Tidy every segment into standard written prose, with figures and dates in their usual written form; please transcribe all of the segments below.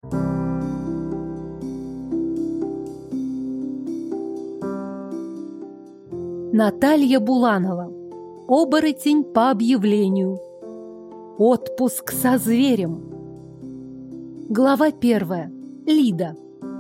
Наталья Буланова. Оборотень по объявлению. Отпуск со зверем. Глава 1. Лида.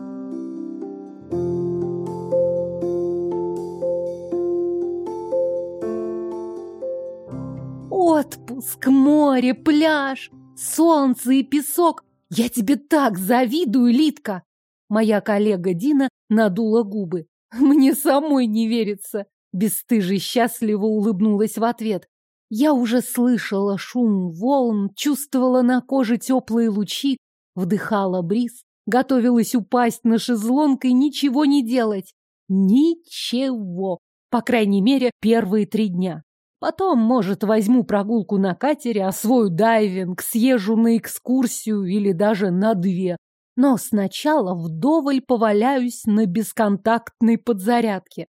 Отпуск, море, пляж, солнце и песок. Я тебе так завидую, Лидка. Моя коллега Дина надула губы. Мне самой не верится. Бесстыже счастливо улыбнулась в ответ. Я уже слышала шум волн, чувствовала на коже теплые лучи, вдыхала бриз, готовилась упасть на шезлонг и ничего не делать. Ничего. По крайней мере, первые 3 дня. Потом, может, возьму прогулку на катере, освою дайвинг, съезжу на экскурсию или даже на 2. Но сначала вдоволь поваляюсь на бесконтактной подзарядке.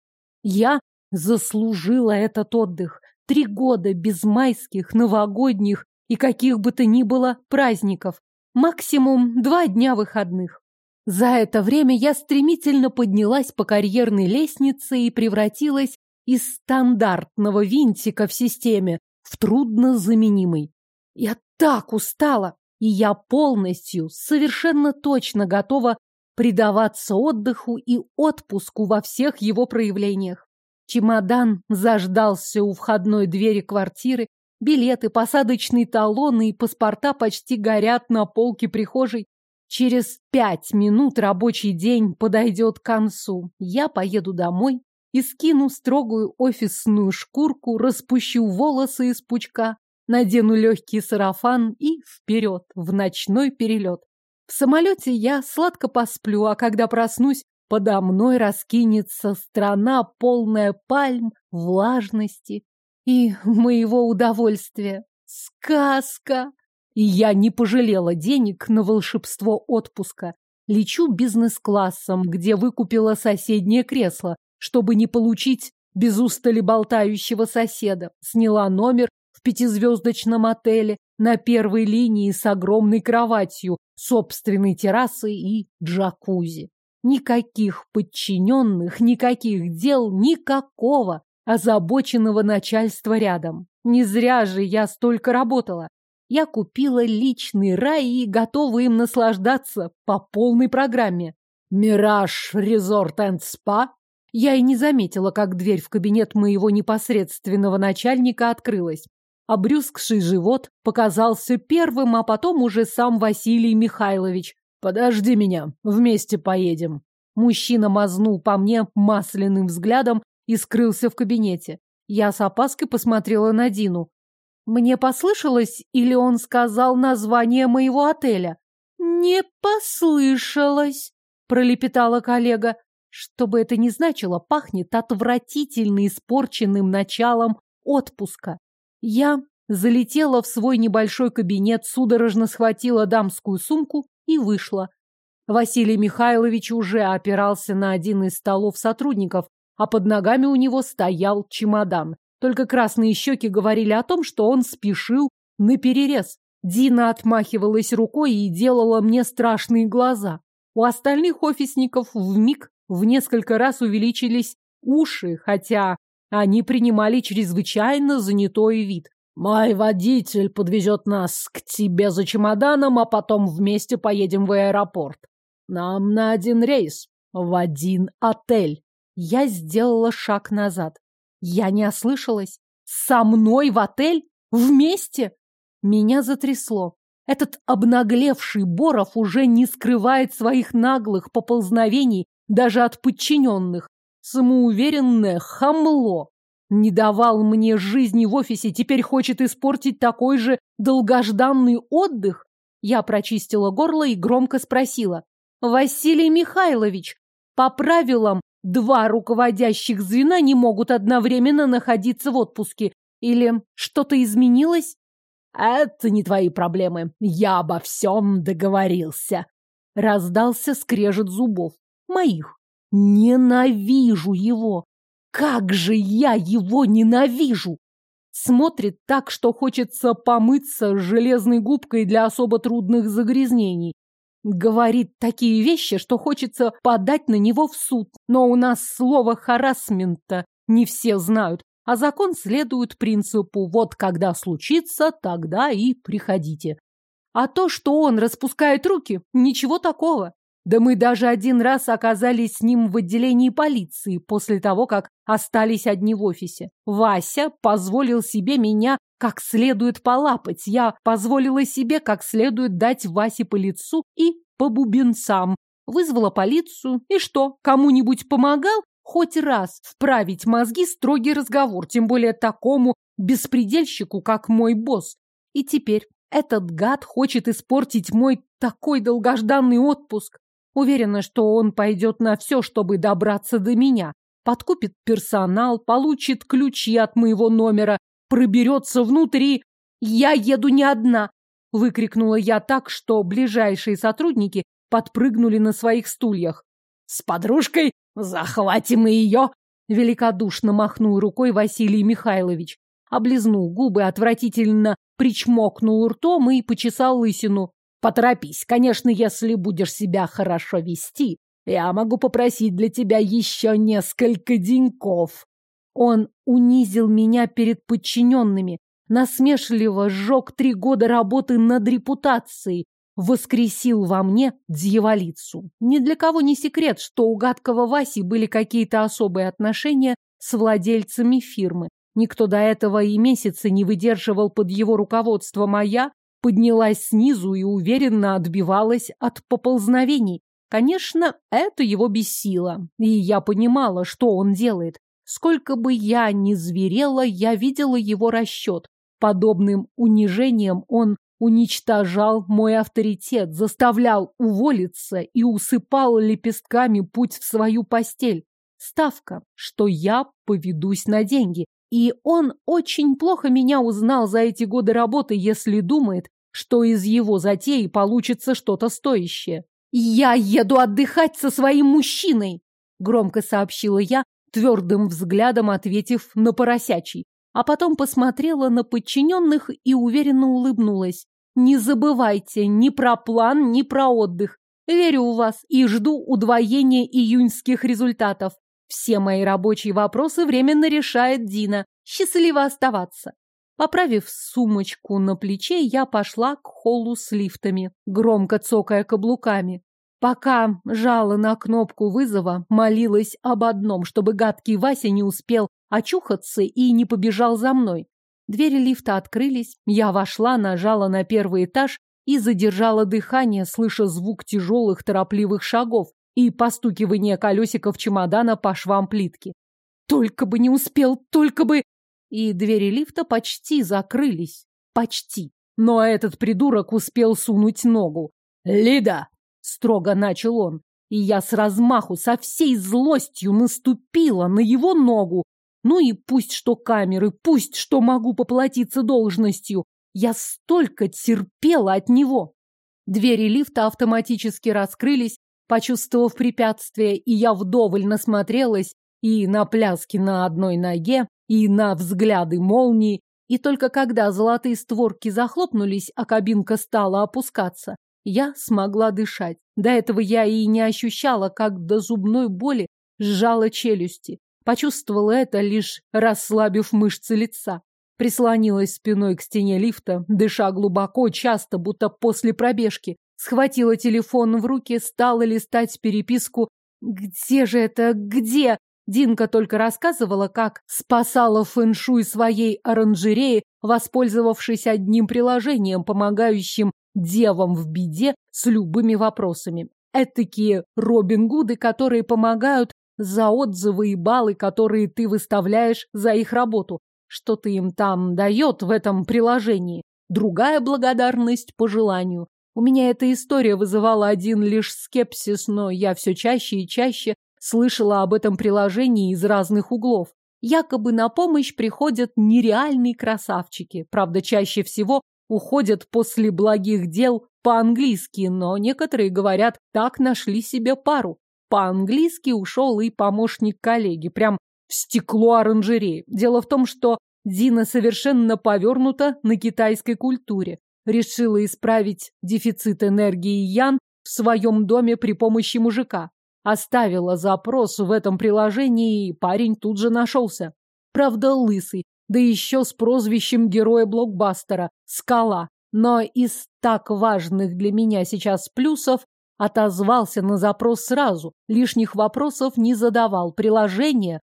Я заслужила этот отдых. 3 года без майских, новогодних и каких бы то ни было праздников. Максимум 2 дня выходных. За это время я стремительно поднялась по карьерной лестнице и превратилась из стандартного винтика в системе в труднозаменимый. Я так устала, и я полностью, совершенно точно готова предаваться отдыху и отпуску во всех его проявлениях. Чемодан заждался у входной двери квартиры, билеты, посадочные талоны и паспорта почти горят на полке прихожей. Через 5 минут рабочий день подойдет к концу. Я поеду домой и скину строгую офисную шкурку, распущу волосы из пучка, надену легкий сарафан и вперед, в ночной перелет. В самолете я сладко посплю, а когда проснусь, подо мной раскинется страна, полная пальм, влажности и моего удовольствия. Сказка! И я не пожалела денег на волшебство отпуска. Лечу бизнес-классом, где выкупила соседнее кресло, чтобы не получить без устали болтающего соседа. Сняла номер в 5-звездочном отеле на первой линии с огромной кроватью, собственной террасой и джакузи. Никаких подчиненных, никаких дел, никакого озабоченного начальства рядом. Не зря же я столько работала. Я купила личный рай и готова им наслаждаться по полной программе. «Мираж Резорт энд Спа». Я и не заметила, как дверь в кабинет моего непосредственного начальника открылась. Обрюзгший живот показался первым, а потом уже сам Василий Михайлович. «Подожди меня, вместе поедем». Мужчина мазнул по мне масляным взглядом и скрылся в кабинете. Я с опаской посмотрела на Дину. Мне послышалось, или он сказал название моего отеля? «Не послышалось», — пролепетала коллега. Что бы это ни значило, пахнет отвратительно испорченным началом отпуска. Я залетела в свой небольшой кабинет, судорожно схватила дамскую сумку и вышла. Василий Михайлович уже опирался на один из столов сотрудников, а под ногами у него стоял чемодан. Только красные щеки говорили о том, что он спешил наперерез. Дина отмахивалась рукой и делала мне страшные глаза. У остальных офисников вмиг в несколько раз увеличились уши, хотя они принимали чрезвычайно занятой вид. «Мой водитель подвезет нас к тебе за чемоданом, а потом вместе поедем в аэропорт. Нам на 1 рейс, в 1 отель». Я сделала шаг назад. Я не ослышалась. Со мной в отель? Вместе? Меня затрясло. Этот обнаглевший Боров уже не скрывает своих наглых поползновений даже от подчиненных. Самоуверенное хамло. Не давал мне жизни в офисе, теперь хочет испортить такой же долгожданный отдых? Я прочистила горло и громко спросила. «Василий Михайлович, по правилам 2 руководящих звена не могут одновременно находиться в отпуске. Или что-то изменилось?» «Это не твои проблемы. Я обо всем договорился». Раздался скрежет зубов. Моих. Ненавижу его. Как же я его ненавижу! Смотрит так, что хочется помыться железной губкой для особо трудных загрязнений. говорит такие вещи, что хочется подать на него в суд. Но у нас слово харассмента не все знают, а закон следует принципу «вот когда случится, тогда и приходите». А то, что он распускает руки, ничего такого. Да мы даже один раз оказались с ним в отделении полиции после того, как остались одни в офисе. Вася позволил себе меня как следует полапать. Я позволила себе как следует дать Васе по лицу и по бубенцам. Вызвала полицию. И что, кому-нибудь помогал? Хоть раз вправить мозги строгий разговор, тем более такому беспредельщику, как мой босс. И теперь этот гад хочет испортить мой такой долгожданный отпуск. Уверена, что он пойдет на все, чтобы добраться до меня. Подкупит персонал, получит ключи от моего номера, проберется внутрь и... «Я еду не одна!» — выкрикнула я так, что ближайшие сотрудники подпрыгнули на своих стульях. «С подружкой? Захватим и ее!» — великодушно махнул рукой Василий Михайлович. Облизнул губы, отвратительно причмокнул ртом и почесал лысину. «Поторопись, конечно, если будешь себя хорошо вести, я могу попросить для тебя еще несколько деньков». Он унизил меня перед подчиненными, насмешливо сжег 3 года работы над репутацией, воскресил во мне дьяволицу. Ни для кого не секрет, что у гадкого Васи были какие-то особые отношения с владельцами фирмы. Никто до этого и месяца не выдерживал под его руководством, а я поднялась снизу и уверенно отбивалась от поползновений. Конечно, это его бесило, и я понимала, что он делает. Сколько бы я ни зверела, я видела его расчет. Подобным унижением он уничтожал мой авторитет, заставлял уволиться и усыпал лепестками путь в свою постель. Ставка, что я поведусь на деньги. И он очень плохо меня узнал за эти годы работы, если думает, что из его затеи получится что-то стоящее. «Я еду отдыхать со своим мужчиной!» — громко сообщила я, твердым взглядом ответив на поросячий. А потом посмотрела на подчиненных и уверенно улыбнулась. «Не забывайте ни про план, ни про отдых. Верю в вас и жду удвоения июньских результатов. Все мои рабочие вопросы временно решает Дина. Счастливо оставаться». Поправив сумочку на плече, я пошла к холлу с лифтами, громко цокая каблуками. Пока жала на кнопку вызова, молилась об одном, чтобы гадкий Вася не успел очухаться и не побежал за мной. Двери лифта открылись, я вошла, нажала на 1-й этаж и задержала дыхание, слыша звук тяжелых торопливых шагов и постукивание колесиков чемодана по швам плитки. Только бы не успел, только бы... И двери лифта почти закрылись. Почти. Но этот придурок успел сунуть ногу. «Лида!» — строго начал он. И я с размаху, со всей злостью наступила на его ногу. Ну и пусть что камеры, пусть что могу поплатиться должностью. Я столько терпела от него. Двери лифта автоматически раскрылись, почувствовав препятствие, и я вдоволь насмотрелась и на пляски на одной ноге, и на взгляды молнии, и только когда золотые створки захлопнулись, а кабинка стала опускаться, я смогла дышать. До этого я и не ощущала, как до зубной боли сжала челюсти. Почувствовала это, лишь расслабив мышцы лица. Прислонилась спиной к стене лифта, дыша глубоко, часто, будто после пробежки. Схватила телефон в руки, стала листать переписку. Где же это? Где? Динка только рассказывала, как спасала фэншуй своей оранжереи, воспользовавшись одним приложением, помогающим девам в беде с любыми вопросами. Этакие Робин Гуды, которые помогают за отзывы и баллы, которые ты выставляешь за их работу. Что ты им там дает в этом приложении? Другая благодарность по желанию. У меня эта история вызывала один лишь скепсис, но я все чаще и чаще слышала об этом приложении из разных углов. Якобы на помощь приходят нереальные красавчики. Правда, чаще всего уходят после благих дел по-английски, но некоторые говорят, так нашли себе пару. По-английски ушел и помощник коллеги, прям в стекло оранжереи. Дело в том, что Дина совершенно повернута на китайской культуре. Решила исправить дефицит энергии Ян в своем доме при помощи мужика. Оставила запрос в этом приложении, и парень тут же нашелся. Правда, лысый, да еще с прозвищем героя блокбастера «Скала». Но из так важных для меня сейчас плюсов отозвался на запрос сразу, лишних вопросов не задавал. Приложение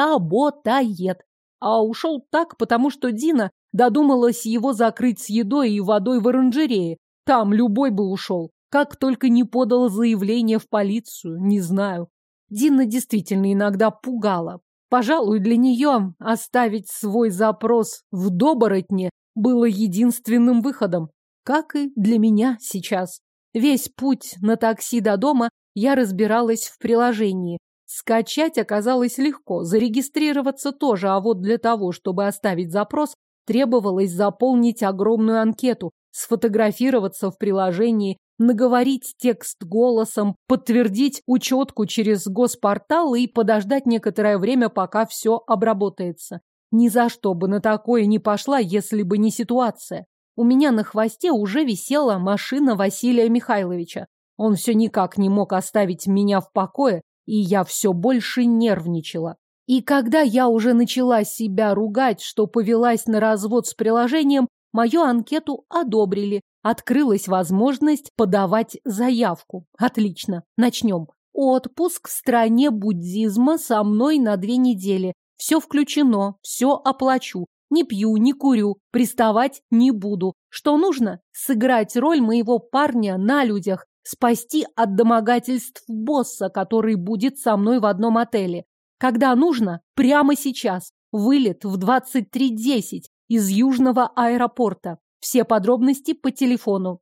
работает. А ушел так, потому что Дина додумалась его закрыть с едой и водой в оранжерее. Там любой бы ушел. Как только не подала заявление в полицию, не знаю. Дина действительно иногда пугала. Пожалуй, для нее оставить свой запрос в Доборотне было единственным выходом, как и для меня сейчас. Весь путь на такси до дома я разбиралась в приложении. Скачать оказалось легко, зарегистрироваться тоже, а вот для того, чтобы оставить запрос, требовалось заполнить огромную анкету, сфотографироваться в приложении, наговорить текст голосом, подтвердить учетку через госпортал и подождать некоторое время, пока все обработается. Ни за что бы на такое не пошла, если бы не ситуация. У меня на хвосте уже висела машина Василия Михайловича. Он все никак не мог оставить меня в покое, и я все больше нервничала. И когда я уже начала себя ругать, что повелась на развод с приложением, мою анкету одобрили. Открылась возможность подавать заявку. Отлично, начнем. Отпуск в стране буддизма со мной на 2 недели. Все включено, все оплачу. Не пью, не курю, приставать не буду. Что нужно? Сыграть роль моего парня на людях, спасти от домогательств босса, который будет со мной в одном отеле. Когда нужно? Прямо сейчас. Вылет в 23:10 из Южного аэропорта. Все подробности по телефону.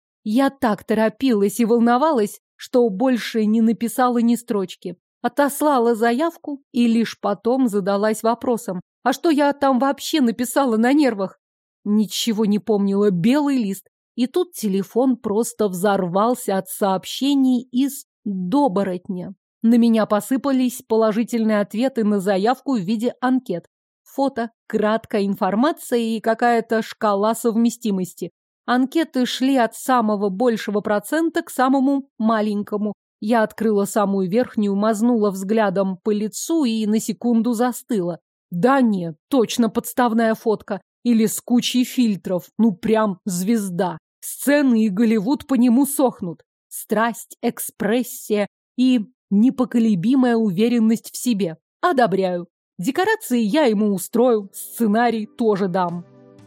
Я так торопилась и волновалась, что больше не написала ни строчки. Отослала заявку и лишь потом задалась вопросом, а что я там вообще написала на нервах? Ничего не помнила, белый лист. И тут телефон просто взорвался от сообщений из Доборотня. На меня посыпались положительные ответы на заявку в виде анкет. Фото, краткая информация и какая-то шкала совместимости. Анкеты шли от самого большего процента к самому маленькому. Я открыла самую верхнюю, мазнула взглядом по лицу и на секунду застыла. Да нет, точно подставная фотка. Или с кучей фильтров. Ну прям звезда. Сцены и Голливуд по нему сохнут. Страсть, экспрессия и непоколебимая уверенность в себе. Одобряю. Декорации я ему устрою, сценарий тоже дам.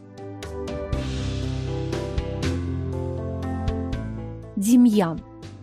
Демьян.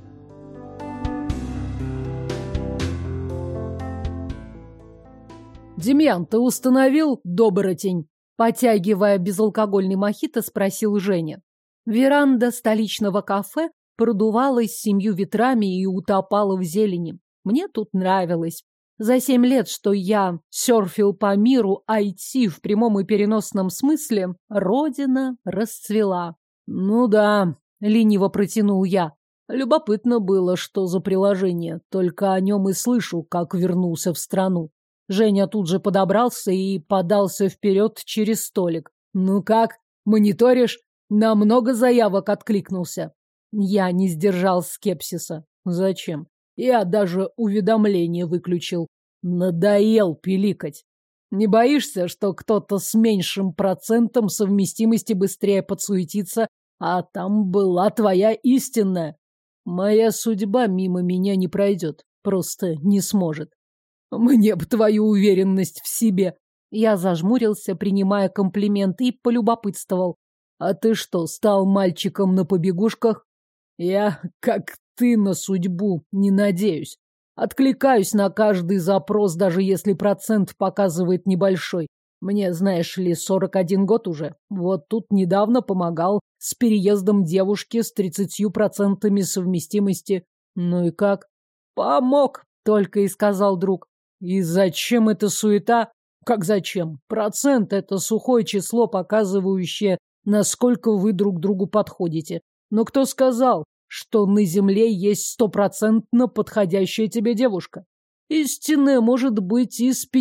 Демьян, ты установил Доборотень? Потягивая безалкогольный мохито, спросил Женя. Веранда столичного кафе продувалась 7 ветрами и утопала в зелени. Мне тут нравилось. За 7 лет, что я серфил по миру IT в прямом и переносном смысле, родина расцвела. Ну да, лениво протянул я. Любопытно было, что за приложение. Только о нем и слышу, как вернулся в страну. Женя тут же подобрался и подался вперед через столик. Ну как, мониторишь? На много заявок откликнулся. Я не сдержал скепсиса. Зачем? Я даже уведомление выключил. Надоел пиликать. Не боишься, что кто-то с меньшим процентом совместимости быстрее подсуетится, а там была твоя истинная? Моя судьба мимо меня не пройдет, просто не сможет. Мне бы твою уверенность в себе. Я зажмурился, принимая комплимент, и полюбопытствовал. А ты что, стал мальчиком на побегушках? Я, как ты, на судьбу не надеюсь. Откликаюсь на каждый запрос, даже если процент показывает небольшой. Мне, знаешь ли, 41 год уже. Вот тут недавно помогал с переездом девушки с 30% совместимости. Ну и как? Помог, только и сказал друг. И зачем эта суета? Как зачем? Процент — это сухое число, показывающее, насколько вы друг другу подходите. Но кто сказал, что на земле есть 100% подходящая тебе девушка? Истинная может быть и с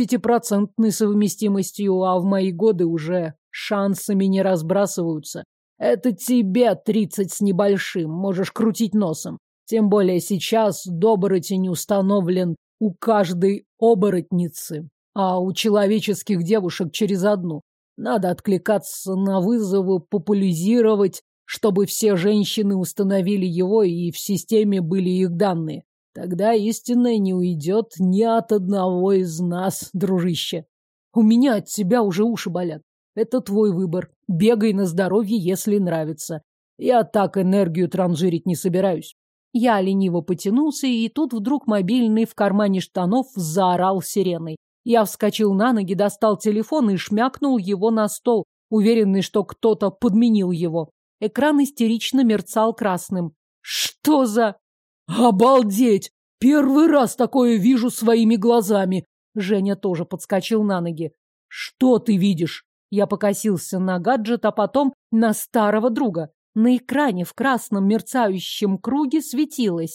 50% совместимостью, а в мои годы уже шансами не разбрасываются. Это тебе 30 с небольшим, можешь крутить носом. Тем более сейчас оборотень установлен у каждой оборотницы, а у человеческих девушек через одну. Надо откликаться на вызовы, популяризировать, чтобы все женщины установили его и в системе были их данные. Тогда истинное не уйдет ни от одного из нас, дружище. У меня от тебя уже уши болят. Это твой выбор. Бегай на здоровье, если нравится. Я так энергию транжирить не собираюсь. Я лениво потянулся, и тут вдруг мобильный в кармане штанов заорал сиреной. Я вскочил на ноги, достал телефон и шмякнул его на стол, уверенный, что кто-то подменил его. Экран истерично мерцал красным. Что за... Обалдеть! Первый раз такое вижу своими глазами. Женя тоже подскочил на ноги. Что ты видишь? Я покосился на гаджет, а потом на старого друга. На экране в красном мерцающем круге светилось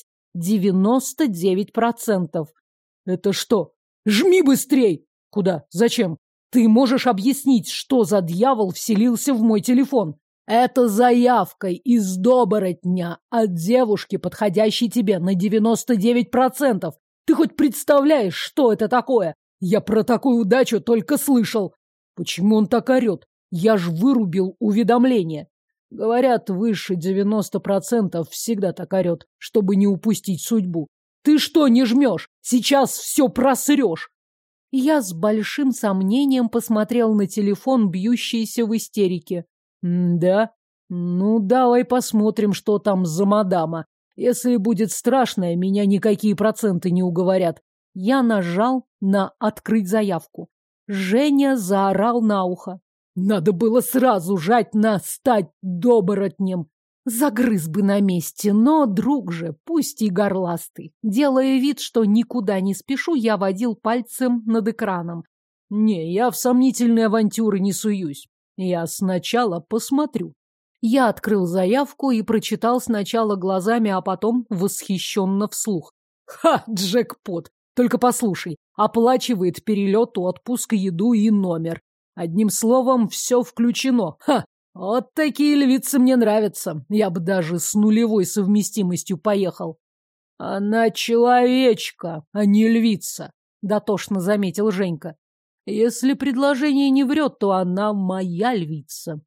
99%. Это что? Жми быстрей! Куда? Зачем? Ты можешь объяснить, что за дьявол вселился в мой телефон? Это заявка из оборотня от девушки, подходящей тебе на 99%. Ты хоть представляешь, что это такое? Я про такую удачу только слышал. Почему он так орет? Я ж вырубил уведомление. Говорят, выше 90% всегда так орет, чтобы не упустить судьбу. Ты что не жмешь? Сейчас все просрешь. Я с большим сомнением посмотрел на телефон, бьющийся в истерике. Да? Ну, давай посмотрим, что там за мадама. Если будет страшное, меня никакие проценты не уговорят. Я нажал на «Открыть заявку». Женя заорал на ухо. Надо было сразу жать на «Стать оборотнем». Загрыз бы на месте, но, друг же, пусть и горластый. Делая вид, что никуда не спешу, я водил пальцем над экраном. Не, я в сомнительные авантюры не суюсь. Я сначала посмотрю. Я открыл заявку и прочитал сначала глазами, а потом восхищенно вслух. Ха, джекпот! Только послушай, оплачивает перелет, отпуск, еду и номер. Одним словом, все включено. Ха! Вот такие львицы мне нравятся. Я бы даже с нулевой совместимостью поехал. Она человечка, а не львица, дотошно заметил Женька. Если предложение не врет, то она моя львица.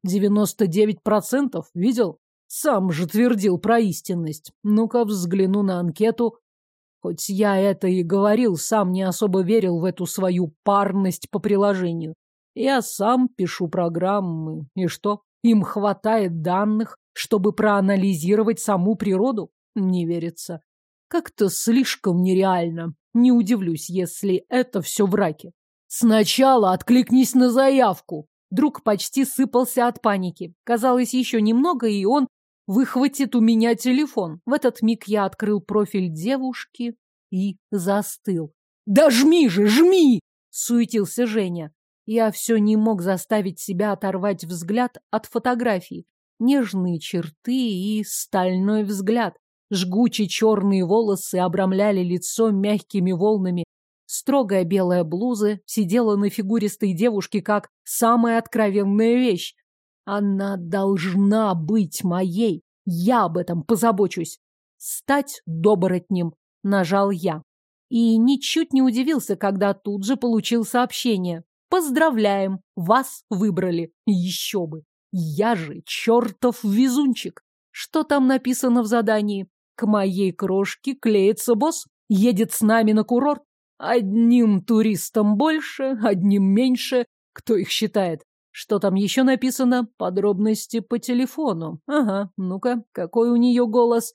99%, видел? Сам же твердил про истинность. Ну-ка взгляну на анкету. Хоть я это и говорил, сам не особо верил в эту свою парность по приложению. Я сам пишу программы. И что? Им хватает данных, чтобы проанализировать саму природу? Не верится. Как-то слишком нереально. Не удивлюсь, если это все враки. Сначала откликнись на заявку. Друг почти сыпался от паники. Казалось, еще немного, и он выхватит у меня телефон. В этот миг я открыл профиль девушки и застыл. «Да жми же, жми!» — суетился Женя. Я все не мог заставить себя оторвать взгляд от фотографии. Нежные черты и стальной взгляд. Жгучие черные волосы обрамляли лицо мягкими волнами. Строгая белая блуза сидела на фигуристой девушке как самая откровенная вещь. Она должна быть моей. Я об этом позабочусь. Стать оборотнем, нажал я. И ничуть не удивился, когда тут же получил сообщение. Поздравляем, вас выбрали. Еще бы. Я же чертов везунчик. Что там написано в задании? К моей крошке клеится босс. Едет с нами на курорт. Одним туристам больше, одним меньше. Кто их считает? Что там еще написано? Подробности по телефону. Ага, ну-ка, какой у нее голос?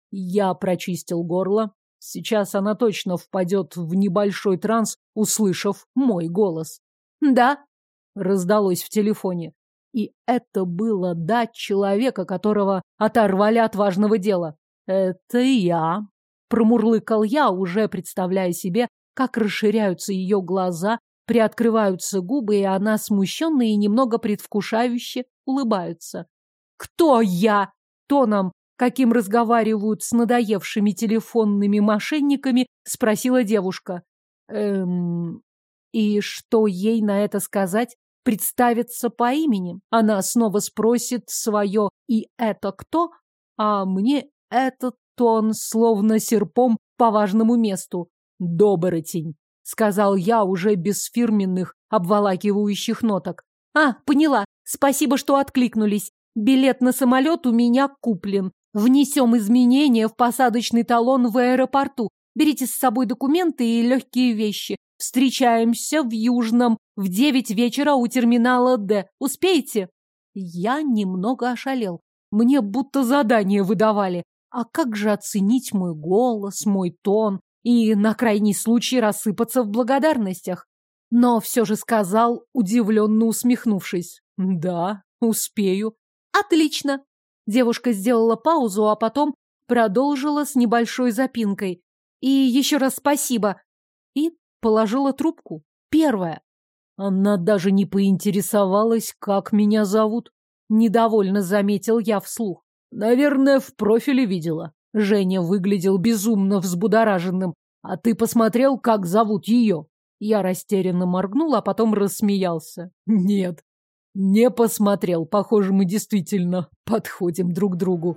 Я прочистил горло. Сейчас она точно впадет в небольшой транс, услышав мой голос. «Да», — раздалось в телефоне. И это было «да» человека, которого оторвали от важного дела. «Это я», — промурлыкал я, уже представляя себе, как расширяются ее глаза, приоткрываются губы, и она смущенно и немного предвкушающе улыбается. «Кто я?» Тоном, каким разговаривают с надоевшими телефонными мошенниками, спросила девушка. И что ей на это сказать? представиться по имени. Она снова спросит свое «И это кто?», а мне этот тон словно серпом по важному месту. «Доборотень», — сказал я уже без фирменных обволакивающих ноток. «А, поняла. Спасибо, что откликнулись. Билет на самолет у меня куплен. Внесем изменения в посадочный талон в аэропорту. Берите с собой документы и легкие вещи. Встречаемся в Южном в 9 вечера у терминала Д. Успеете?» Я немного ошалел. Мне будто задание выдавали. А как же оценить мой голос, мой тон и на крайний случай рассыпаться в благодарностях? Но все же сказал, удивленно усмехнувшись. «Да, успею». «Отлично!» Девушка сделала паузу, а потом продолжила с небольшой запинкой. «И еще раз спасибо!» И положила трубку. Первая. Она даже не поинтересовалась, как меня зовут. Недовольно заметил я вслух. Наверное, в профиле видела. Женя выглядел безумно взбудораженным. А ты посмотрел, как зовут ее? Я растерянно моргнул, а потом рассмеялся. Нет, не посмотрел. Похоже, мы действительно подходим друг к другу.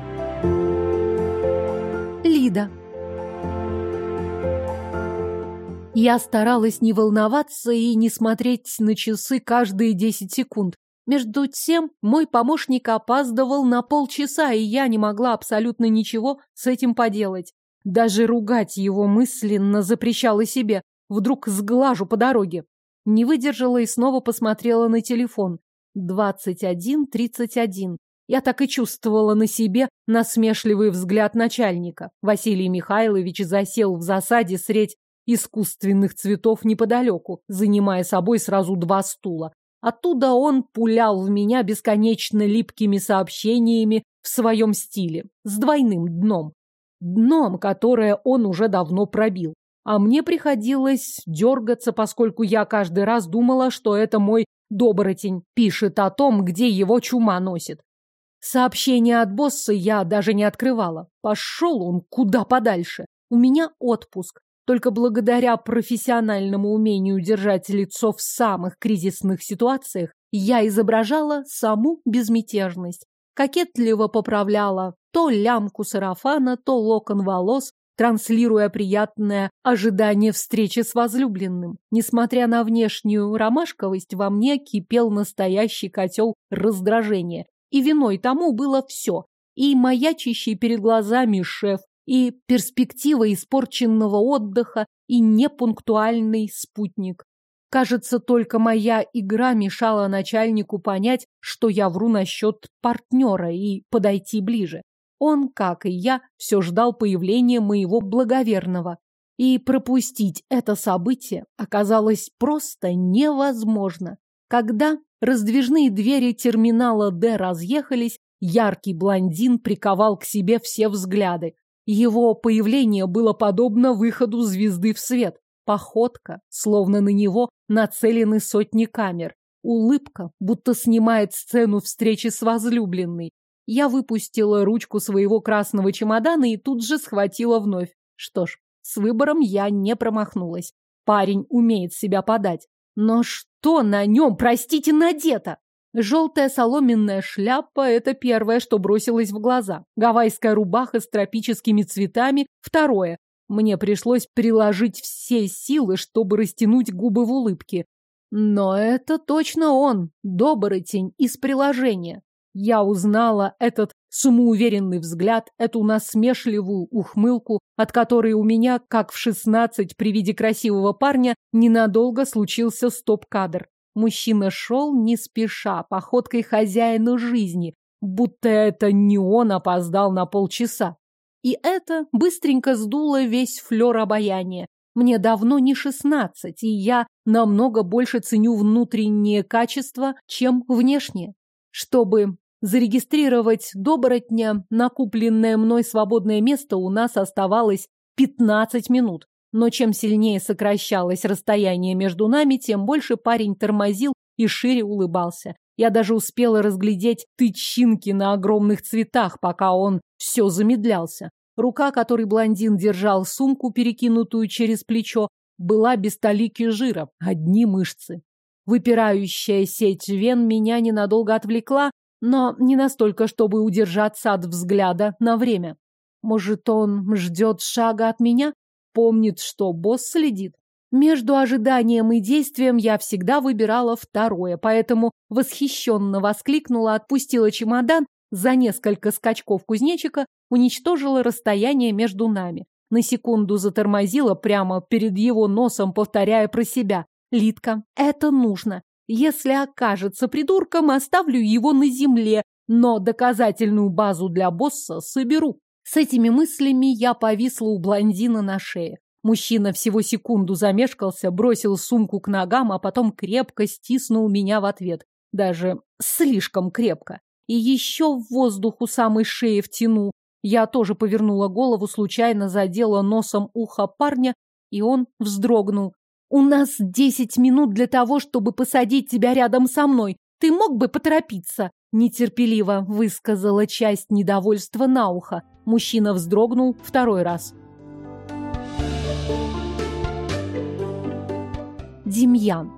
Лида. Я старалась не волноваться и не смотреть на часы каждые 10 секунд. Между тем, мой помощник опаздывал на полчаса, и я не могла абсолютно ничего с этим поделать. Даже ругать его мысленно запрещала себе. Вдруг сглажу по дороге. Не выдержала и снова посмотрела на телефон. 21:31. Я так и чувствовала на себе насмешливый взгляд начальника. Василий Михайлович засел в засаде средь искусственных цветов неподалеку, занимая собой сразу 2 стула. Оттуда он пулял в меня бесконечно липкими сообщениями в своем стиле, с двойным дном. Дном, которое он уже давно пробил. А мне приходилось дергаться, поскольку я каждый раз думала, что это мой доборотень пишет о том, где его чума носит. Сообщение от босса я даже не открывала. Пошел он куда подальше. У меня отпуск. Только благодаря профессиональному умению держать лицо в самых кризисных ситуациях я изображала саму безмятежность. Кокетливо поправляла то лямку сарафана, то локон волос, транслируя приятное ожидание встречи с возлюбленным. Несмотря на внешнюю ромашковость, во мне кипел настоящий котел раздражения. И виной тому было все. И маячащий перед глазами шеф, и перспектива испорченного отдыха, и непунктуальный спутник. Кажется, только моя игра мешала начальнику понять, что я вру насчет партнера и подойти ближе. Он, как и я, все ждал появления моего благоверного. И пропустить это событие оказалось просто невозможно. Когда раздвижные двери терминала Д разъехались, яркий блондин приковал к себе все взгляды. Его появление было подобно выходу звезды в свет. Походка, словно на него нацелены сотни камер. Улыбка, будто снимает сцену встречи с возлюбленной. Я выпустила ручку своего красного чемодана и тут же схватила вновь. Что ж, с выбором я не промахнулась. Парень умеет себя подать. Но что на нем, простите, надето? Желтая соломенная шляпа – это первое, что бросилось в глаза. Гавайская рубаха с тропическими цветами – второе. Мне пришлось приложить все силы, чтобы растянуть губы в улыбке. Но это точно он, доборотень из приложения. Я узнала этот самоуверенный взгляд, эту насмешливую ухмылку, от которой у меня, как в 16 при виде красивого парня, ненадолго случился стоп-кадр. Мужчина шел не спеша, походкой хозяина жизни, будто это не он опоздал на полчаса. И это быстренько сдуло весь флер обаяния. Мне давно не 16, и я намного больше ценю внутренние качества, чем внешние. Чтобы зарегистрировать доборотня, на купленное мной свободное место у нас оставалось 15 минут. Но чем сильнее сокращалось расстояние между нами, тем больше парень тормозил и шире улыбался. Я даже успела разглядеть тычинки на огромных цветах, пока он все замедлялся. Рука, которой блондин держал сумку, перекинутую через плечо, была без талики жира, одни мышцы. Выпирающая сеть вен меня ненадолго отвлекла, но не настолько, чтобы удержаться от взгляда на время. Может, он ждет шага от меня? Помнит, что босс следит? Между ожиданием и действием я всегда выбирала второе, поэтому восхищенно воскликнула, отпустила чемодан, за несколько скачков кузнечика уничтожила расстояние между нами. На секунду затормозила прямо перед его носом, повторяя про себя: «Лидка, это нужно. Если окажется придурком, оставлю его на земле, но доказательную базу для босса соберу». С этими мыслями я повисла у блондина на шее. Мужчина всего секунду замешкался, бросил сумку к ногам, а потом крепко стиснул меня в ответ. Даже слишком крепко. И еще в воздух у самой шеи втянул. Я тоже повернула голову, случайно задела носом ухо парня, и он вздрогнул. «У нас 10 минут для того, чтобы посадить тебя рядом со мной. Ты мог бы поторопиться?» Нетерпеливо высказала часть недовольства на ухо. Мужчина вздрогнул второй раз. Демьян.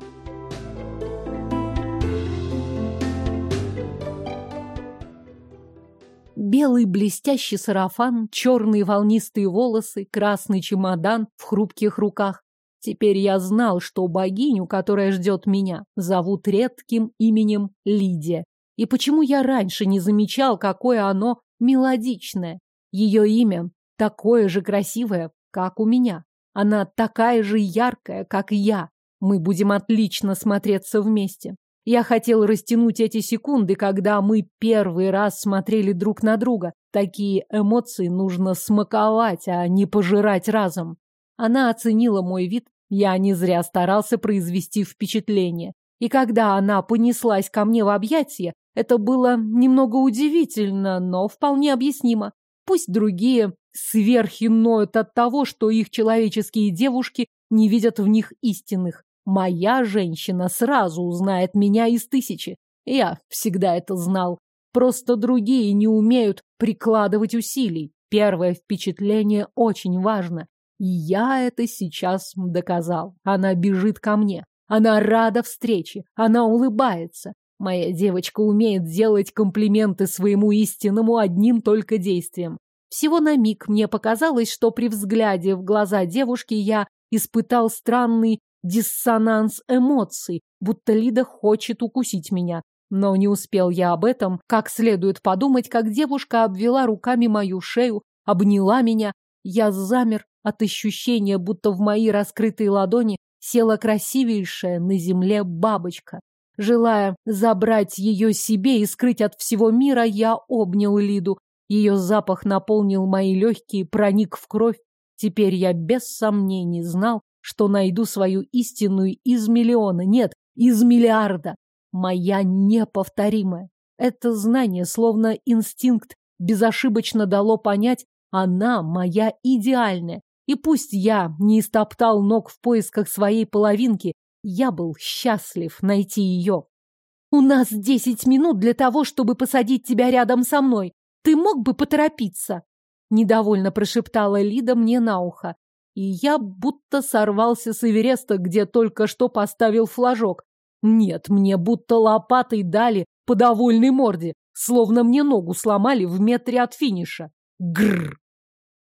Белый блестящий сарафан, черные волнистые волосы, красный чемодан в хрупких руках. Теперь я знал, что богиню, которая ждет меня, зовут редким именем Лидия. И почему я раньше не замечал, какое оно мелодичное? Ее имя такое же красивое, как у меня. Она такая же яркая, как и я. Мы будем отлично смотреться вместе. Я хотел растянуть эти секунды, когда мы первый раз смотрели друг на друга. Такие эмоции нужно смаковать, а не пожирать разом. Она оценила мой вид. Я не зря старался произвести впечатление. И когда она понеслась ко мне в объятия, это было немного удивительно, но вполне объяснимо. Пусть другие сверхи ноют от того, что их человеческие девушки не видят в них истинных. Моя женщина сразу узнает меня из 1000. Я всегда это знал. Просто другие не умеют прикладывать усилий. Первое впечатление очень важно. И я это сейчас доказал. Она бежит ко мне. Она рада встрече. Она улыбается. Моя девочка умеет делать комплименты своему истинному одним только действием. Всего на миг мне показалось, что при взгляде в глаза девушки я испытал странный диссонанс эмоций, будто Лида хочет укусить меня. Но не успел я об этом как следует подумать, как девушка обвела руками мою шею, обняла меня. Я замер от ощущения, будто в мои раскрытые ладони села красивейшая на земле бабочка. Желая забрать ее себе и скрыть от всего мира, я обнял Лиду. Ее запах наполнил мои легкие, проник в кровь. Теперь я без сомнений знал, что найду свою истинную из миллиона, нет, из миллиарда. Моя неповторимая. Это знание, словно инстинкт, безошибочно дало понять, она моя идеальная. И пусть я не истоптал ног в поисках своей половинки, я был счастлив найти ее. «У нас 10 минут для того, чтобы посадить тебя рядом со мной. Ты мог бы поторопиться?» Недовольно прошептала Лида мне на ухо. И я будто сорвался с Эвереста, где только что поставил флажок. Нет, мне будто лопатой дали по довольной морде, словно мне ногу сломали в метре от финиша. Гррр!